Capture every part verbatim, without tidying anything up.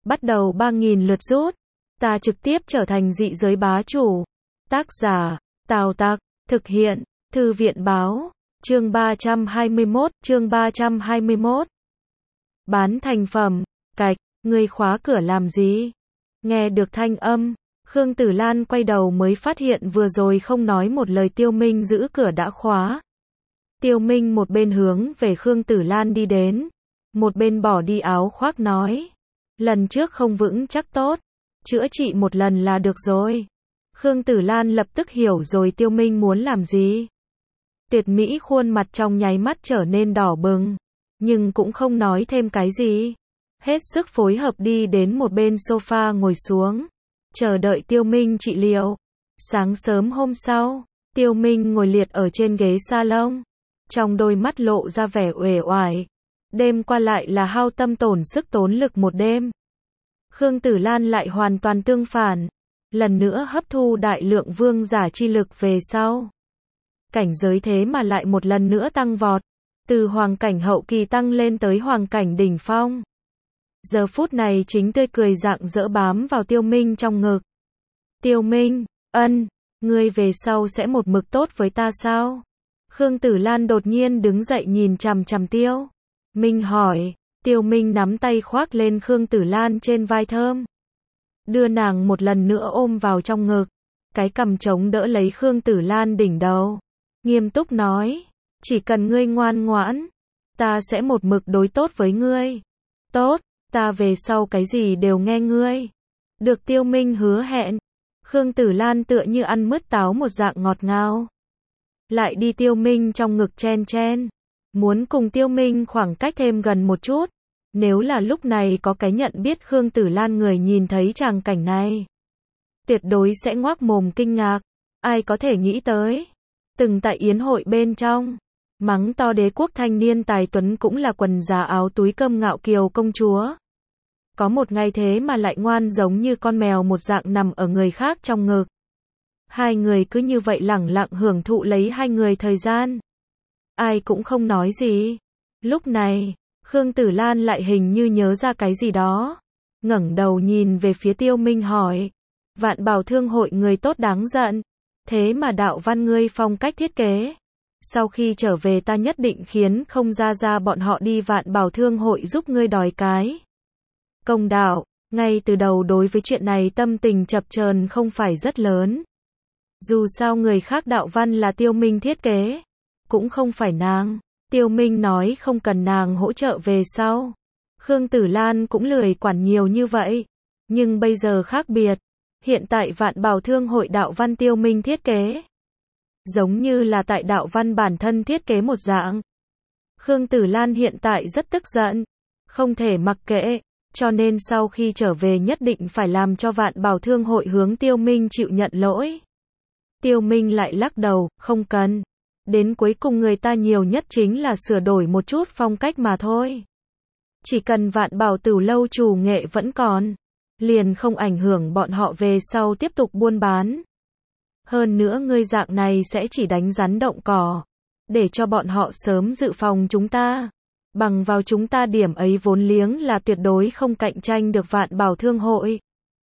bắt đầu ba nghìn lượt rút. Ta trực tiếp trở thành dị giới bá chủ. Tác giả, Tào Tặc, thực hiện, Thư viện báo, chương ba trăm hai mươi mốt, chương ba trăm hai mươi mốt. Bán thành phẩm, cạch, ngươi khóa cửa làm gì? Nghe được thanh âm, Khương Tử Lan quay đầu mới phát hiện vừa rồi không nói một lời Tiêu Minh giữ cửa đã khóa. Tiêu Minh một bên hướng về Khương Tử Lan đi đến, một bên bỏ đi áo khoác nói, lần trước không vững chắc tốt, chữa trị một lần là được rồi. Khương Tử Lan lập tức hiểu rồi Tiêu Minh muốn làm gì. Tuyệt mỹ khuôn mặt trong nháy mắt trở nên đỏ bừng, nhưng cũng không nói thêm cái gì. Hết sức phối hợp đi đến một bên sofa ngồi xuống, chờ đợi Tiêu Minh trị liệu. Sáng sớm hôm sau, Tiêu Minh ngồi liệt ở trên ghế salon, trong đôi mắt lộ ra vẻ uể oải. Đêm qua lại là hao tâm tổn sức tốn lực một đêm. Khương Tử Lan lại hoàn toàn tương phản, lần nữa hấp thu đại lượng vương giả chi lực về sau. Cảnh giới thế mà lại một lần nữa tăng vọt, từ hoàng cảnh hậu kỳ tăng lên tới hoàng cảnh đỉnh phong. Giờ phút này chính tươi cười rạng rỡ bám vào Tiêu Minh trong ngực. Tiêu Minh, ân, ngươi về sau sẽ một mực tốt với ta sao? Khương Tử Lan đột nhiên đứng dậy nhìn chằm chằm Tiêu Minh hỏi. Tiêu Minh nắm tay khoác lên Khương Tử Lan trên vai thơm, đưa nàng một lần nữa ôm vào trong ngực, cái cằm chống đỡ lấy Khương Tử Lan đỉnh đầu, nghiêm túc nói, chỉ cần ngươi ngoan ngoãn, ta sẽ một mực đối tốt với ngươi. Tốt, ta về sau cái gì đều nghe ngươi. Được Tiêu Minh hứa hẹn, Khương Tử Lan tựa như ăn mứt táo một dạng ngọt ngào. Lại đi Tiêu Minh trong ngực chen chen, muốn cùng Tiêu Minh khoảng cách thêm gần một chút. Nếu là lúc này có cái nhận biết Khương Tử Lan người nhìn thấy tràng cảnh này, tuyệt đối sẽ ngoác mồm kinh ngạc. Ai có thể nghĩ tới, từng tại yến hội bên trong, mắng to đế quốc thanh niên tài tuấn cũng là quần giả áo túi cơm ngạo kiều công chúa. Có một ngày thế mà lại ngoan giống như con mèo một dạng nằm ở người khác trong ngực. Hai người cứ như vậy lẳng lặng hưởng thụ lấy hai người thời gian. Ai cũng không nói gì. Lúc này, Khương Tử Lan lại hình như nhớ ra cái gì đó, ngẩng đầu nhìn về phía Tiêu Minh hỏi, Vạn Bảo Thương hội người tốt đáng giận, thế mà đạo văn ngươi phong cách thiết kế. Sau khi trở về ta nhất định khiến không ra ra bọn họ đi Vạn Bảo Thương hội giúp ngươi đòi cái công đạo. Ngay từ đầu đối với chuyện này tâm tình chập chờn không phải rất lớn. Dù sao người khác đạo văn là Tiêu Minh thiết kế, cũng không phải nàng. Tiêu Minh nói không cần nàng hỗ trợ về sau. Khương Tử Lan cũng lười quản nhiều như vậy. Nhưng bây giờ khác biệt. Hiện tại Vạn Bảo Thương hội đạo văn Tiêu Minh thiết kế, giống như là tại đạo văn bản thân thiết kế một dạng. Khương Tử Lan hiện tại rất tức giận, không thể mặc kệ, cho nên sau khi trở về nhất định phải làm cho Vạn Bảo Thương hội hướng Tiêu Minh chịu nhận lỗi. Tiêu Minh lại lắc đầu, không cần. Đến cuối cùng người ta nhiều nhất chính là sửa đổi một chút phong cách mà thôi. Chỉ cần Vạn Bảo Tửu lâu chủ nghệ vẫn còn, liền không ảnh hưởng bọn họ về sau tiếp tục buôn bán. Hơn nữa ngươi dạng này sẽ chỉ đánh rắn động cỏ, để cho bọn họ sớm dự phòng chúng ta. Bằng vào chúng ta điểm ấy vốn liếng là tuyệt đối không cạnh tranh được Vạn Bảo Thương hội.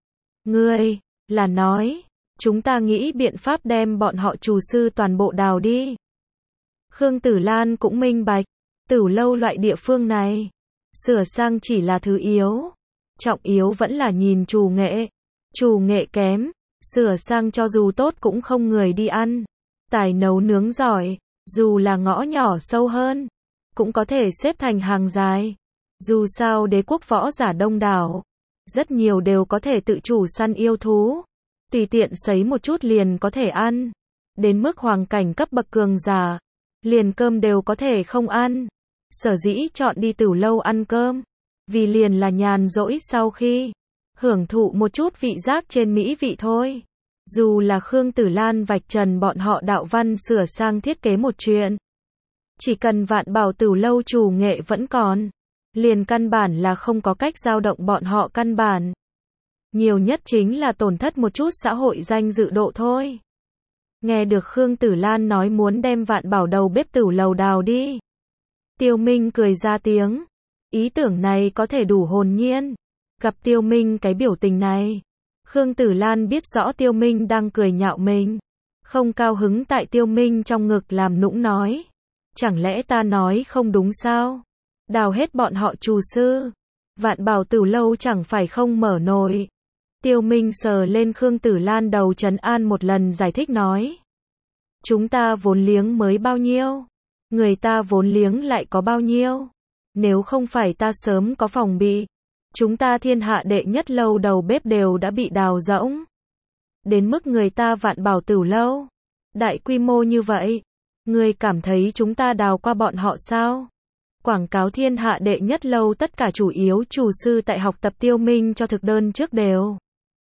Ngươi, là nói, chúng ta nghĩ biện pháp đem bọn họ chủ sư toàn bộ đào đi. Khương Tử Lan cũng minh bạch, Tửu lâu loại địa phương này, sửa sang chỉ là thứ yếu. Trọng yếu vẫn là nhìn chủ nghệ. Chủ nghệ kém, sửa sang cho dù tốt cũng không người đi ăn. Tài nấu nướng giỏi, dù là ngõ nhỏ sâu hơn, cũng có thể xếp thành hàng dài. Dù sao đế quốc võ giả đông đảo, rất nhiều đều có thể tự chủ săn yêu thú, tùy tiện sấy một chút liền có thể ăn. Đến mức hoàng cảnh cấp bậc cường giả, liền cơm đều có thể không ăn. Sở dĩ chọn đi Tửu lâu ăn cơm, vì liền là nhàn rỗi sau khi hưởng thụ một chút vị giác trên mỹ vị thôi. Dù là Khương Tử Lan vạch trần bọn họ đạo văn sửa sang thiết kế một chuyện, chỉ cần Vạn Bảo Tửu lâu chủ nghệ vẫn còn, liền căn bản là không có cách dao động bọn họ căn bản. Nhiều nhất chính là tổn thất một chút xã hội danh dự độ thôi. Nghe được Khương Tử Lan nói muốn đem Vạn Bảo đầu bếp Tửu lầu đào đi, Tiêu Minh cười ra tiếng. Ý tưởng này có thể đủ hồn nhiên. Gặp Tiêu Minh cái biểu tình này, Khương Tử Lan biết rõ Tiêu Minh đang cười nhạo mình. Không cao hứng tại Tiêu Minh trong ngực làm nũng nói. Chẳng lẽ ta nói không đúng sao? Đào hết bọn họ trù sư. Vạn Bảo Tử lâu chẳng phải không mở nổi. Tiêu Minh sờ lên Khương Tử Lan đầu trấn an một lần giải thích nói. Chúng ta vốn liếng mới bao nhiêu? Người ta vốn liếng lại có bao nhiêu? Nếu không phải ta sớm có phòng bị, chúng ta thiên hạ đệ nhất lâu đầu bếp đều đã bị đào rỗng. Đến mức người ta Vạn Bảo Tử lâu đại quy mô như vậy, người cảm thấy chúng ta đào qua bọn họ sao? Quảng cáo thiên hạ đệ nhất lâu tất cả chủ yếu chủ sư tại học tập Tiêu Minh cho thực đơn trước đều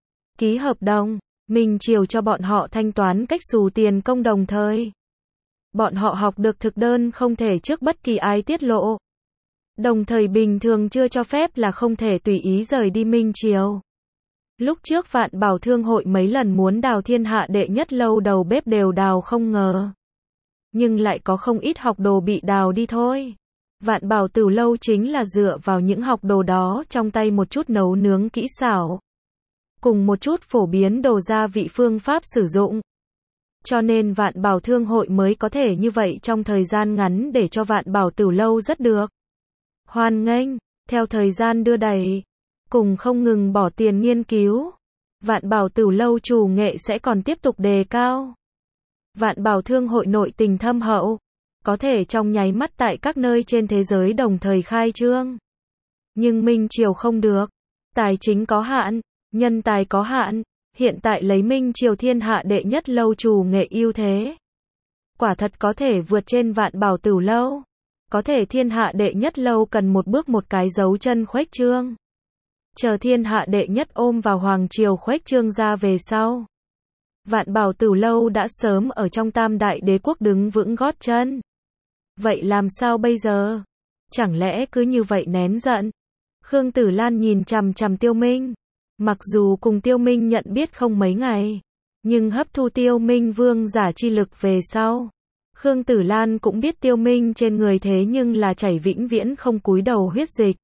ký hợp đồng, mình chiều cho bọn họ thanh toán cách xù tiền công đồng thời. Bọn họ học được thực đơn không thể trước bất kỳ ai tiết lộ. Đồng thời bình thường chưa cho phép là không thể tùy ý rời đi Minh Triều. Lúc trước Vạn Bảo Thương hội mấy lần muốn đào thiên hạ đệ nhất lâu đầu bếp đều đào không ngờ. Nhưng lại có không ít học đồ bị đào đi thôi. Vạn Bảo Tử lâu chính là dựa vào những học đồ đó trong tay một chút nấu nướng kỹ xảo. Cùng một chút phổ biến đồ gia vị phương pháp sử dụng. Cho nên Vạn Bảo Thương hội mới có thể như vậy trong thời gian ngắn để cho Vạn Bảo Tử lâu rất được hoan nghênh. Theo thời gian đưa đẩy, cùng không ngừng bỏ tiền nghiên cứu, Vạn Bảo Tử lâu chủ nghệ sẽ còn tiếp tục đề cao. Vạn Bảo Thương hội nội tình thâm hậu, có thể trong nháy mắt tại các nơi trên thế giới đồng thời khai trương. Nhưng Minh Triều không được, tài chính có hạn, nhân tài có hạn, hiện tại lấy Minh Triều thiên hạ đệ nhất lâu chủ nghệ ưu thế. Quả thật có thể vượt trên Vạn Bảo Tử lâu. Có thể thiên hạ đệ nhất lâu cần một bước một cái dấu chân khuếch trương. Chờ thiên hạ đệ nhất ôm vào Hoàng Triều khuếch trương ra về sau. Vạn Bảo Tử lâu đã sớm ở trong tam đại đế quốc đứng vững gót chân. Vậy làm sao bây giờ? Chẳng lẽ cứ như vậy nén giận? Khương Tử Lan nhìn chằm chằm Tiêu Minh. Mặc dù cùng Tiêu Minh nhận biết không mấy ngày, nhưng hấp thu Tiêu Minh vương giả chi lực về sau, Khương Tử Lan cũng biết Tiêu Minh trên người thế nhưng là chảy vĩnh viễn không cúi đầu huyết dịch.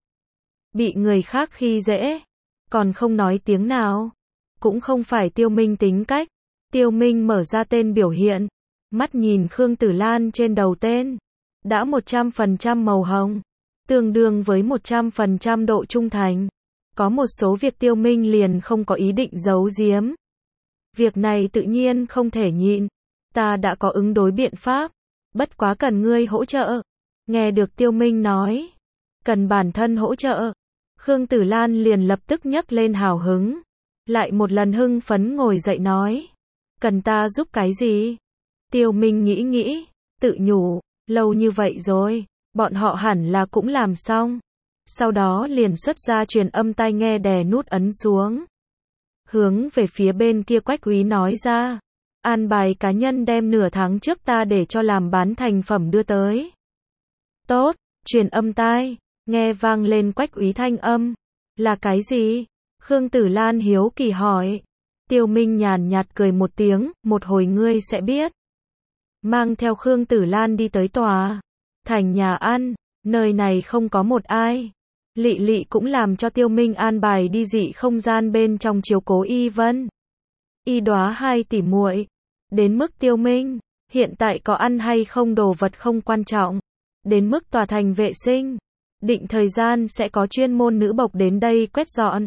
Bị người khác khi dễ, còn không nói tiếng nào. Cũng không phải Tiêu Minh tính cách. Tiêu Minh mở ra tên biểu hiện, mắt nhìn Khương Tử Lan trên đầu tên. Đã một trăm phần trăm màu hồng, tương đương với một trăm phần trăm độ trung thành. Có một số việc Tiêu Minh liền không có ý định giấu giếm. Việc này tự nhiên không thể nhịn. Ta đã có ứng đối biện pháp, bất quá cần ngươi hỗ trợ. Nghe được Tiêu Minh nói, cần bản thân hỗ trợ. Khương Tử Lan liền lập tức nhấc lên hào hứng. Lại một lần hưng phấn ngồi dậy nói. Cần ta giúp cái gì? Tiêu Minh nghĩ nghĩ, tự nhủ, lâu như vậy rồi, bọn họ hẳn là cũng làm xong. Sau đó liền xuất ra truyền âm tai nghe đè nút ấn xuống. Hướng về phía bên kia Quách Úy nói ra. An bài cá nhân đem nửa tháng trước ta để cho làm bán thành phẩm đưa tới. Tốt, truyền âm tai, nghe vang lên Quách Úy thanh âm. Là cái gì? Khương Tử Lan hiếu kỳ hỏi. Tiêu Minh nhàn nhạt cười một tiếng, một hồi ngươi sẽ biết. Mang theo Khương Tử Lan đi tới tòa thành nhà ăn, nơi này không có một ai. Lị Lị cũng làm cho Tiêu Minh an bài đi dị không gian bên trong chiếu cố Y Vân, Y Đóa hai tỷ muội. Đến mức Tiêu Minh, hiện tại có ăn hay không đồ vật không quan trọng. Đến mức tòa thành vệ sinh, định thời gian sẽ có chuyên môn nữ bộc đến đây quét dọn.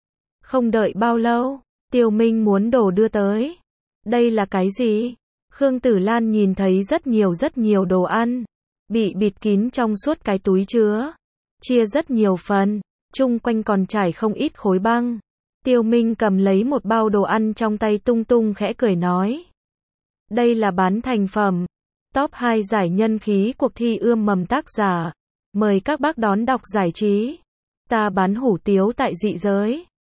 Không đợi bao lâu, Tiêu Minh muốn đồ đưa tới. Đây là cái gì? Khương Tử Lan nhìn thấy rất nhiều rất nhiều đồ ăn, bị bịt kín trong suốt cái túi chứa, chia rất nhiều phần, chung quanh còn trải không ít khối băng. Tiêu Minh cầm lấy một bao đồ ăn trong tay tung tung khẽ cười nói. Đây là bán thành phẩm. Top hai giải nhân khí cuộc thi ươm mầm tác giả. Mời các bác đón đọc giải trí. Ta bán hủ tiếu tại dị giới.